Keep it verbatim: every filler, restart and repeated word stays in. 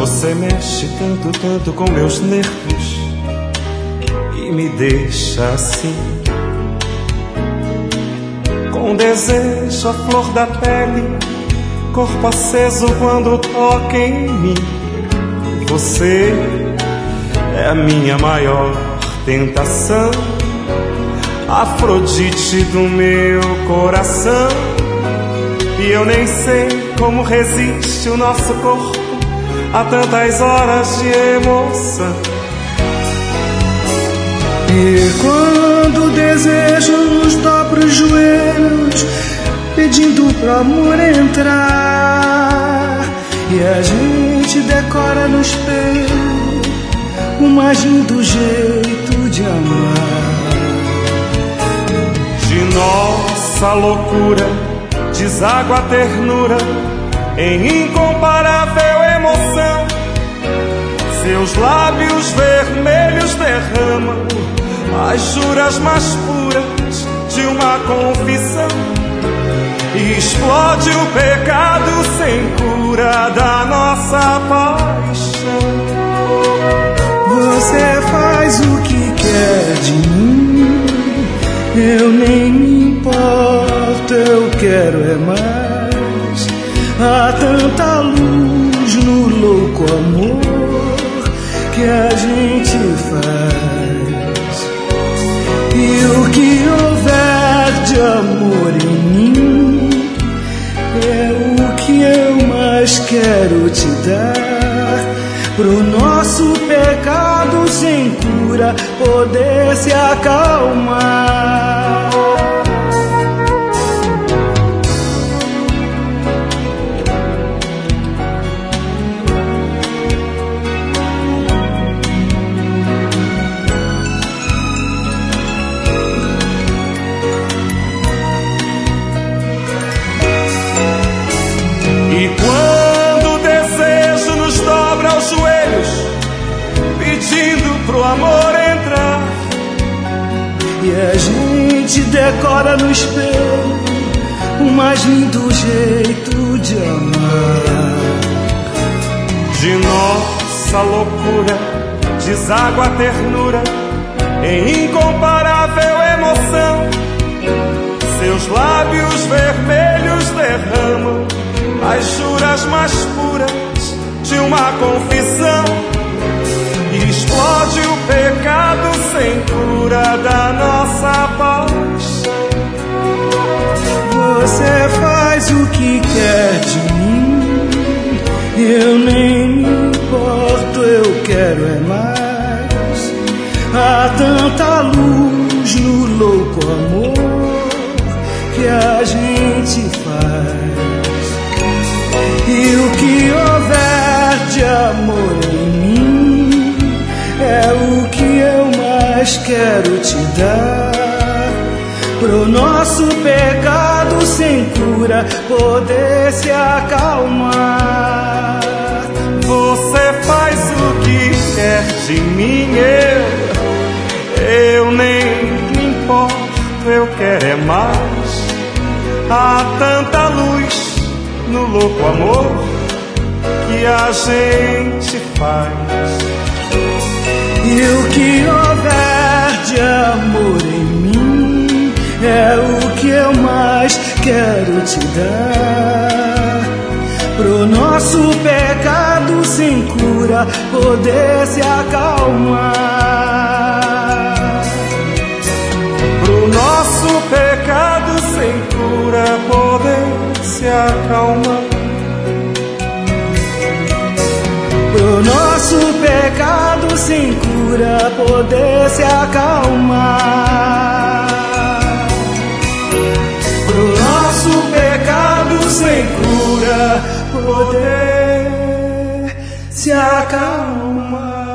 Você mexe tanto, tanto com meus nervos e me deixa assim, com desejo à flor da pele, corpo aceso quando toca em mim. Você é a minha maior tentação, Afrodite do meu coração. E eu nem sei como resiste o nosso corpo a tantas horas de emoção. E quando o desejo nos dobra os joelhos, pedindo pro amor entrar, e a gente decora no espelho o mais lindo jeito de amar. De nossa loucura deságua a ternura em incomparável emoção. Seus lábios vermelhos derramam as juras mais puras de uma confissão, e explode o pecado sem cura da nossa paixão. Você faz o que quer de mim, eu nem me importo, eu quero é mais. Há tanta luz no louco amor que a gente faz, e o que houver de amor em mim é o que eu mais quero te dar, pro nosso pecado sem cura poder se acalmar. E quando o desejo nos dobra aos joelhos, pedindo pro amor entrar, e a gente decora no espelho o mais lindo jeito de amar. De nossa loucura deságua a ternura em incomparável emoção. Seus lábios vermelhos derramam as juras mais puras de uma confissão, e explode o pecado sem cura da nossa paixão. Você faz o que quer de mim, eu nem me importo, eu quero é mais. Há tanta luz no louco amor que a gente faz, e o que houver de amor em mim é o que eu mais quero te dar, pro nosso pecado sem cura poder se acalmar. Você faz o que quer de mim, eu, eu nem me importo, eu quero é mais. Há tanta luz no louco amor que a gente faz, e o que houver de amor em mim é o que eu mais quero te dar, pro nosso pecado sem cura poder se acalmar. Pro nosso pecado sem cura poder se acalmar. Pro nosso pecado sem cura poder se acalmar. Pro nosso pecado sem cura poder se acalmar.